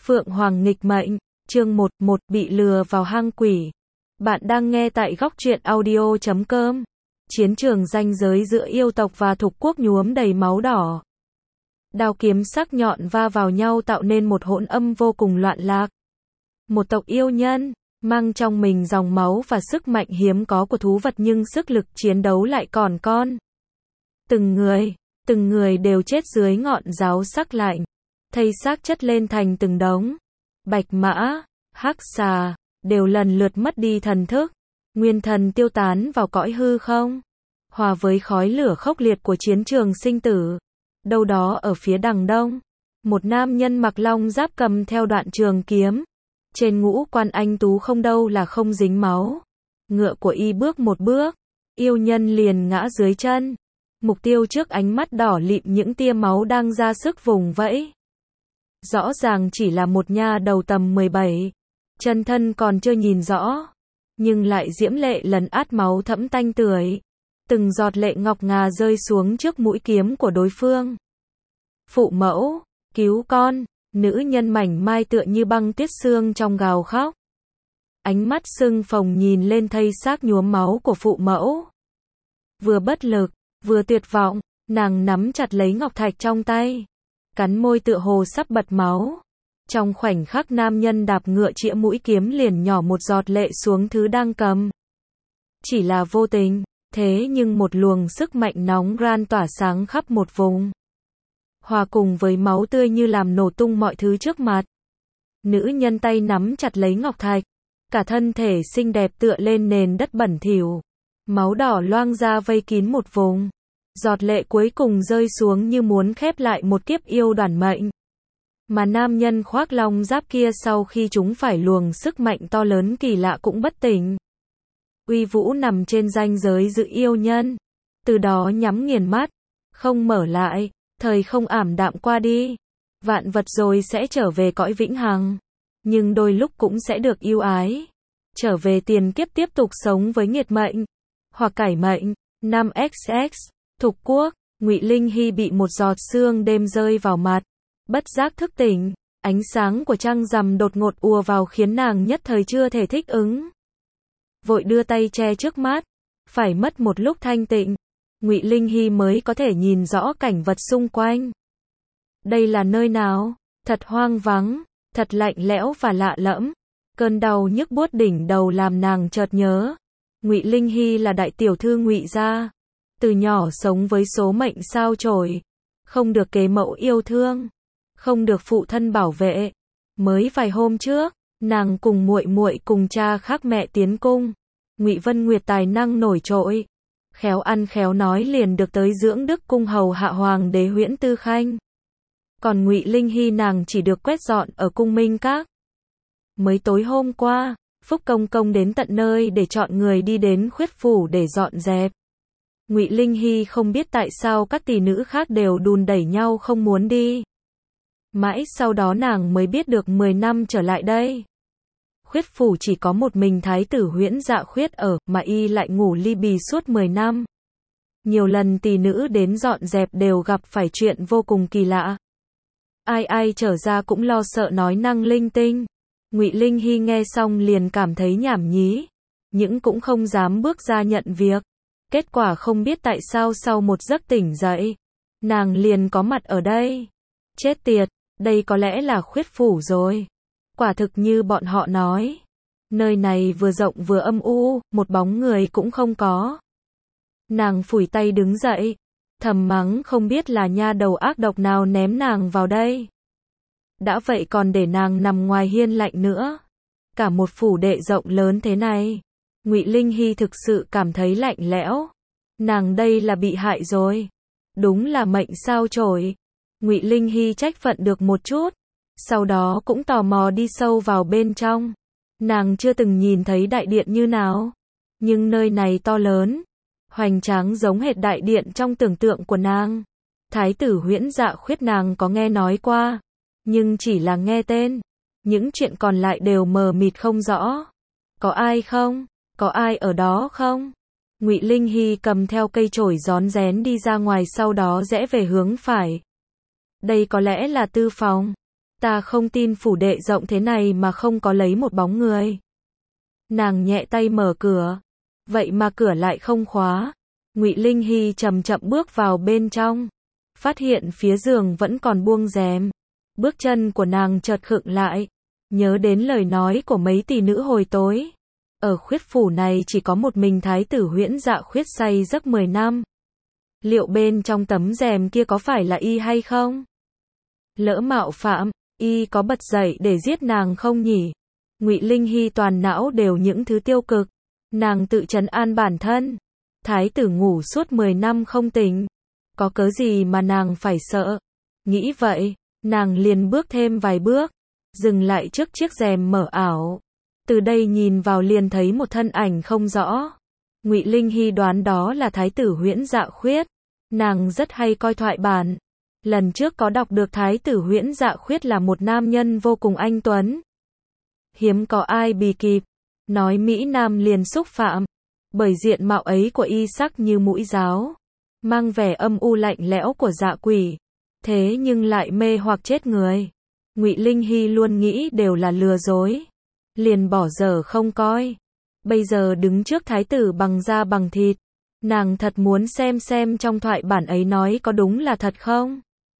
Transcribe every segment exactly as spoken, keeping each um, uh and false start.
Phượng Hoàng nghịch mệnh, chương một, một bị lừa vào hang quỷ. Bạn đang nghe tại góc truyện audio chấm com. Chiến trường ranh giới giữa yêu tộc và thục quốc nhuốm đầy máu đỏ. Đao kiếm sắc nhọn va vào nhau tạo nên một hỗn âm vô cùng loạn lạc. Một tộc yêu nhân, mang trong mình dòng máu và sức mạnh hiếm có của thú vật nhưng sức lực chiến đấu lại còn con. Từng người, từng người đều chết dưới ngọn giáo sắc lạnh. Thây xác chất lên thành từng đống. Bạch mã, hắc xà, đều lần lượt mất đi thần thức. Nguyên thần tiêu tán vào cõi hư không. Hòa với khói lửa khốc liệt của chiến trường sinh tử. Đâu đó ở phía đằng đông, một nam nhân mặc long giáp cầm theo đoạn trường kiếm. Trên ngũ quan anh tú không đâu là không dính máu. Ngựa của y bước một bước, yêu nhân liền ngã dưới chân. Mục tiêu trước ánh mắt đỏ lịm những tia máu đang ra sức vùng vẫy. Rõ ràng chỉ là một nha đầu tầm mười bảy, chân thân còn chưa nhìn rõ, nhưng lại diễm lệ lấn át máu thẫm tanh tưởi. Từng giọt lệ ngọc ngà rơi xuống trước mũi kiếm của đối phương. Phụ mẫu, cứu con, nữ nhân mảnh mai tựa như băng tuyết xương trong gào khóc. Ánh mắt sưng phồng nhìn lên thây xác nhuốm máu của phụ mẫu. Vừa bất lực, vừa tuyệt vọng, nàng nắm chặt lấy ngọc thạch trong tay. Cắn môi tựa hồ sắp bật máu. Trong khoảnh khắc nam nhân đạp ngựa chĩa mũi kiếm liền nhỏ một giọt lệ xuống thứ đang cầm. Chỉ là vô tình, thế nhưng một luồng sức mạnh nóng ran tỏa sáng khắp một vùng. Hòa cùng với máu tươi như làm nổ tung mọi thứ trước mặt. Nữ nhân tay nắm chặt lấy ngọc thạch. Cả thân thể xinh đẹp tựa lên nền đất bẩn thỉu. Máu đỏ loang ra vây kín một vùng. Giọt lệ cuối cùng rơi xuống như muốn khép lại một kiếp yêu đoàn mệnh. Mà nam nhân khoác long giáp kia sau khi chúng phải luồng sức mạnh to lớn kỳ lạ cũng bất tỉnh. Uy vũ nằm trên ranh giới giữa yêu nhân. Từ đó nhắm nghiền mắt, không mở lại, thời không ảm đạm qua đi. Vạn vật rồi sẽ trở về cõi vĩnh hằng. Nhưng đôi lúc cũng sẽ được yêu ái. Trở về tiền kiếp tiếp tục sống với nghiệt mệnh. Hoặc cải mệnh. năm x x Thục quốc, Ngụy Linh Hy bị một giọt sương đêm rơi vào mặt, bất giác thức tỉnh, ánh sáng của trăng rằm đột ngột ùa vào khiến nàng nhất thời chưa thể thích ứng. Vội đưa tay che trước mắt, phải mất một lúc thanh tịnh, Ngụy Linh Hy mới có thể nhìn rõ cảnh vật xung quanh. Đây là nơi nào? Thật hoang vắng, thật lạnh lẽo và lạ lẫm. Cơn đau nhức buốt đỉnh đầu làm nàng chợt nhớ, Ngụy Linh Hy là đại tiểu thư Ngụy gia. Từ nhỏ sống với số mệnh sao chổi, không được kế mẫu yêu thương, không được phụ thân bảo vệ. Mới vài hôm trước, nàng cùng muội muội cùng cha khác mẹ tiến cung. Ngụy Vân Nguyệt tài năng nổi trội, khéo ăn khéo nói liền được tới dưỡng đức cung hầu hạ hoàng đế Huyễn Tư Khanh. Còn Ngụy Linh Hy nàng chỉ được quét dọn ở cung Minh Các. Mới tối hôm qua, Phúc Công Công đến tận nơi để chọn người đi đến Khuyết phủ để dọn dẹp. Ngụy Linh Hy không biết tại sao các tỷ nữ khác đều đùn đẩy nhau không muốn đi. Mãi sau đó nàng mới biết được mười năm trở lại đây. Khuyết phủ chỉ có một mình thái tử Huyễn Dạ Khuyết ở, mà y lại ngủ li bì suốt mười năm. Nhiều lần tỷ nữ đến dọn dẹp đều gặp phải chuyện vô cùng kỳ lạ. Ai ai trở ra cũng lo sợ nói năng linh tinh. Ngụy Linh Hy nghe xong liền cảm thấy nhảm nhí, nhưng cũng không dám bước ra nhận việc. Kết quả không biết tại sao sau một giấc tỉnh dậy, nàng liền có mặt ở đây. Chết tiệt, đây có lẽ là khuyết phủ rồi. Quả thực như bọn họ nói. Nơi này vừa rộng vừa âm u, một bóng người cũng không có. Nàng phủi tay đứng dậy, thầm mắng không biết là nha đầu ác độc nào ném nàng vào đây. Đã vậy còn để nàng nằm ngoài hiên lạnh nữa. Cả một phủ đệ rộng lớn thế này. Ngụy Linh Hy thực sự cảm thấy lạnh lẽo. Nàng đây là bị hại rồi. Đúng là mệnh sao chổi. Ngụy Linh Hy trách phận được một chút. Sau đó cũng tò mò đi sâu vào bên trong. Nàng chưa từng nhìn thấy đại điện như nào. Nhưng nơi này to lớn, hoành tráng giống hệt đại điện trong tưởng tượng của nàng. Thái tử Huyễn Dạ Khuyết nàng có nghe nói qua. Nhưng chỉ là nghe tên. Những chuyện còn lại đều mờ mịt không rõ. Có ai không? Có ai ở đó không? Ngụy Linh Hy cầm theo cây chổi rón rén đi ra ngoài sau đó rẽ về hướng phải. Đây có lẽ là tư phòng. Ta không tin phủ đệ rộng thế này mà không có lấy một bóng người. Nàng nhẹ tay mở cửa, vậy mà cửa lại không khóa. Ngụy Linh Hy chậm chậm bước vào bên trong, phát hiện phía giường vẫn còn buông rèm. Bước chân của nàng chợt khựng lại, nhớ đến lời nói của mấy tỷ nữ hồi tối. Ở khuyết phủ này chỉ có một mình thái tử Huyễn Dạ Khuyết say giấc mười năm. Liệu bên trong tấm rèm kia có phải là y hay không? Lỡ mạo phạm, y có bật dậy để giết nàng không nhỉ? Ngụy Linh Hy toàn não đều những thứ tiêu cực. Nàng tự trấn an bản thân. Thái tử ngủ suốt mười năm không tỉnh. Có cớ gì mà nàng phải sợ? Nghĩ vậy, nàng liền bước thêm vài bước, dừng lại trước chiếc rèm mở ảo. Từ đây nhìn vào liền thấy một thân ảnh không rõ. Ngụy Linh Hy đoán đó là thái tử Huyễn Dạ Khuyết. Nàng rất hay coi thoại bản. Lần trước có đọc được thái tử Huyễn Dạ Khuyết là một nam nhân vô cùng anh tuấn. Hiếm có ai bì kịp. Nói Mỹ Nam liền xúc phạm. Bởi diện mạo ấy của y sắc như mũi giáo. Mang vẻ âm u lạnh lẽo của dạ quỷ. Thế nhưng lại mê hoặc chết người. Ngụy Linh Hy luôn nghĩ đều là lừa dối. Liền bỏ dở không coi. Bây giờ đứng trước thái tử bằng da bằng thịt. Nàng thật muốn xem xem trong thoại bản ấy nói có đúng là thật không?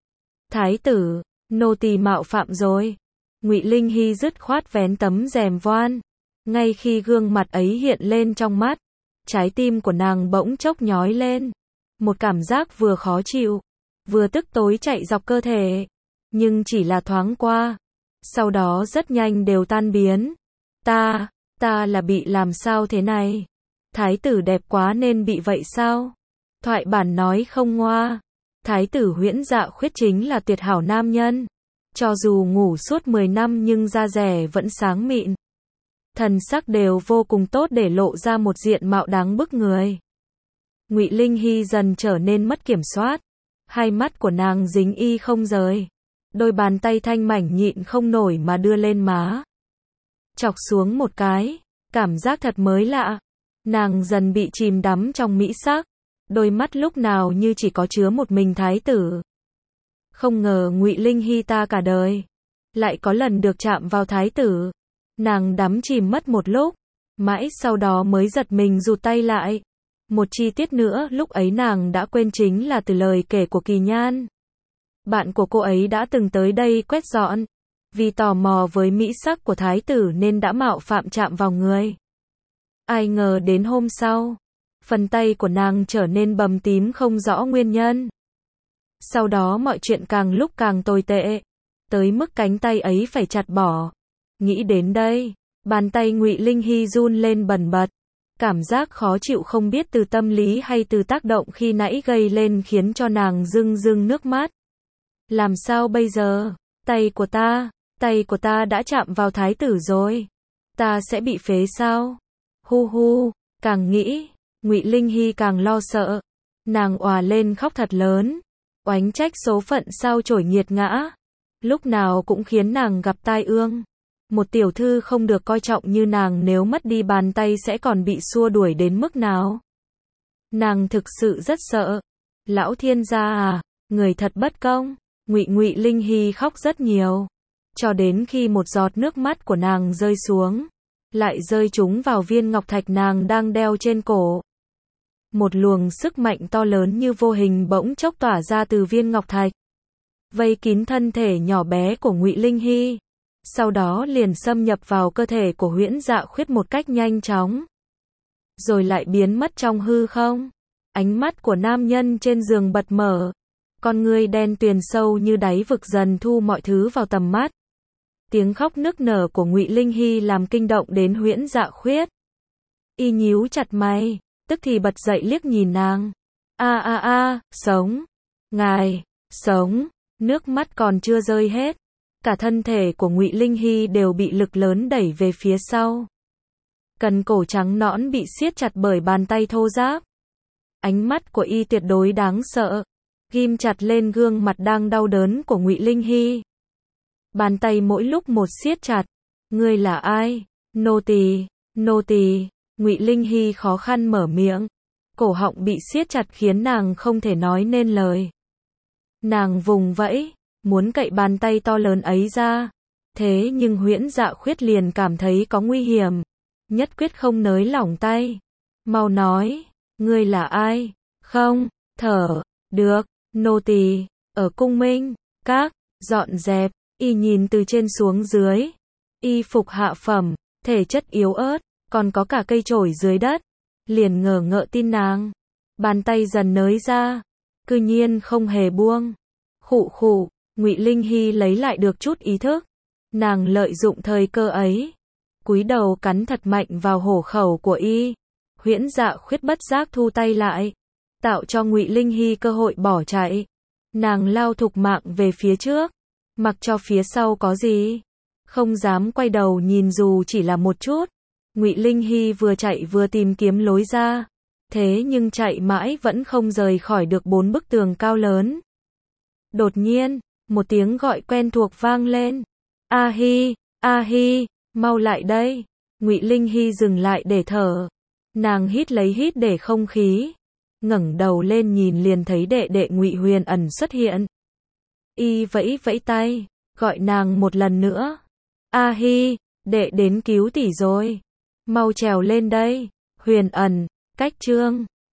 Thái tử, nô tỳ mạo phạm rồi. Ngụy Linh Hy dứt khoát vén tấm rèm voan. Ngay khi gương mặt ấy hiện lên trong mắt, trái tim của nàng bỗng chốc nhói lên. Một cảm giác vừa khó chịu, vừa tức tối chạy dọc cơ thể. Nhưng chỉ là thoáng qua. Sau đó rất nhanh đều tan biến. Ta, ta là bị làm sao thế này? Thái tử đẹp quá nên bị vậy sao? Thoại bản nói không ngoa. Thái tử Huyễn Dạ Khuyết chính là tuyệt hảo nam nhân. Cho dù ngủ suốt mười năm nhưng da dẻ vẫn sáng mịn. Thần sắc đều vô cùng tốt để lộ ra một diện mạo đáng bức người. Ngụy Linh Hy dần trở nên mất kiểm soát. Hai mắt của nàng dính y không rời. Đôi bàn tay thanh mảnh nhịn không nổi mà đưa lên má. Chọc xuống một cái. Cảm giác thật mới lạ. Nàng dần bị chìm đắm trong mỹ sắc. Đôi mắt lúc nào như chỉ có chứa một mình thái tử. Không ngờ Ngụy Linh Hy ta cả đời lại có lần được chạm vào thái tử. Nàng đắm chìm mất một lúc, mãi sau đó mới giật mình rụt tay lại. Một chi tiết nữa lúc ấy nàng đã quên chính là từ lời kể của Kỳ Nhan. Bạn của cô ấy đã từng tới đây quét dọn. Vì tò mò với mỹ sắc của thái tử nên đã mạo phạm chạm vào người. Ai ngờ đến hôm sau, phần tay của nàng trở nên bầm tím không rõ nguyên nhân. Sau đó mọi chuyện càng lúc càng tồi tệ, tới mức cánh tay ấy phải chặt bỏ. Nghĩ đến đây, bàn tay Ngụy Linh Hy run lên bần bật. Cảm giác khó chịu không biết từ tâm lý hay từ tác động khi nãy gây lên khiến cho nàng rưng rưng nước mắt. Làm sao bây giờ? Tay của ta, tay của ta đã chạm vào thái tử rồi. Ta sẽ bị phế sao? Hu hu, càng nghĩ, Ngụy Linh Hy càng lo sợ. Nàng òa lên khóc thật lớn. Oánh trách số phận sao trổi nghiệt ngã. Lúc nào cũng khiến nàng gặp tai ương. Một tiểu thư không được coi trọng như nàng nếu mất đi bàn tay sẽ còn bị xua đuổi đến mức nào. Nàng thực sự rất sợ. Lão thiên gia à, người thật bất công. Ngụy Ngụy Linh Hy khóc rất nhiều. Cho đến khi một giọt nước mắt của nàng rơi xuống. Lại rơi trúng vào viên ngọc thạch nàng đang đeo trên cổ. Một luồng sức mạnh to lớn như vô hình bỗng chốc tỏa ra từ viên ngọc thạch. Vây kín thân thể nhỏ bé của Ngụy Linh Hy. Sau đó liền xâm nhập vào cơ thể của Huyễn Dạ Khuyết một cách nhanh chóng. Rồi lại biến mất trong hư không. Ánh mắt của nam nhân trên giường bật mở. Con ngươi đen tuyền sâu như đáy vực dần thu mọi thứ vào tầm mắt. Tiếng khóc nức nở của Ngụy Linh Hy làm kinh động đến Huyễn Dạ Khuyết. Y nhíu chặt mày, tức thì bật dậy liếc nhìn nàng. A a a, sống. Ngài, sống. Nước mắt còn chưa rơi hết. Cả thân thể của Ngụy Linh Hy đều bị lực lớn đẩy về phía sau. Cần cổ trắng nõn bị siết chặt bởi bàn tay thô ráp. Ánh mắt của y tuyệt đối đáng sợ. Ghim chặt lên gương mặt đang đau đớn của Ngụy Linh Hy. Bàn tay mỗi lúc một siết chặt. Ngươi là ai? Nô tỳ, nô tỳ. Ngụy Linh Hy khó khăn mở miệng. Cổ họng bị siết chặt khiến nàng không thể nói nên lời. Nàng vùng vẫy, muốn cậy bàn tay to lớn ấy ra. Thế nhưng Huyễn Dạ Khuyết liền cảm thấy có nguy hiểm, nhất quyết không nới lỏng tay. Mau nói, ngươi là ai? Không, thở, được, nô tỳ, ở cung Minh, các, dọn dẹp, y nhìn từ trên xuống dưới. Y phục hạ phẩm, thể chất yếu ớt, còn có cả cây chổi dưới đất. Liền ngờ ngợ tin nàng. Bàn tay dần nới ra, cư nhiên không hề buông. Khụ khụ, Ngụy Linh Hy lấy lại được chút ý thức. Nàng lợi dụng thời cơ ấy, cúi đầu cắn thật mạnh vào hổ khẩu của y. Huyễn Dạ Khuyết bất giác thu tay lại, tạo cho Ngụy Linh Hy cơ hội bỏ chạy. Nàng lao thục mạng về phía trước, mặc cho phía sau có gì, không dám quay đầu nhìn dù chỉ là một chút. Ngụy Linh Hy vừa chạy vừa tìm kiếm lối ra, thế nhưng chạy mãi vẫn không rời khỏi được bốn bức tường cao lớn. Đột nhiên, một tiếng gọi quen thuộc vang lên. A Hi, A Hi, mau lại đây. Ngụy Linh Hy dừng lại để thở. Nàng hít lấy hít để không khí, ngẩng đầu lên nhìn liền thấy đệ đệ Ngụy Huyền Ẩn xuất hiện. Y vẫy vẫy tay, gọi nàng một lần nữa. A Hi, đệ đến cứu tỷ rồi. Mau trèo lên đây. Huyền Ẩn, cách trương.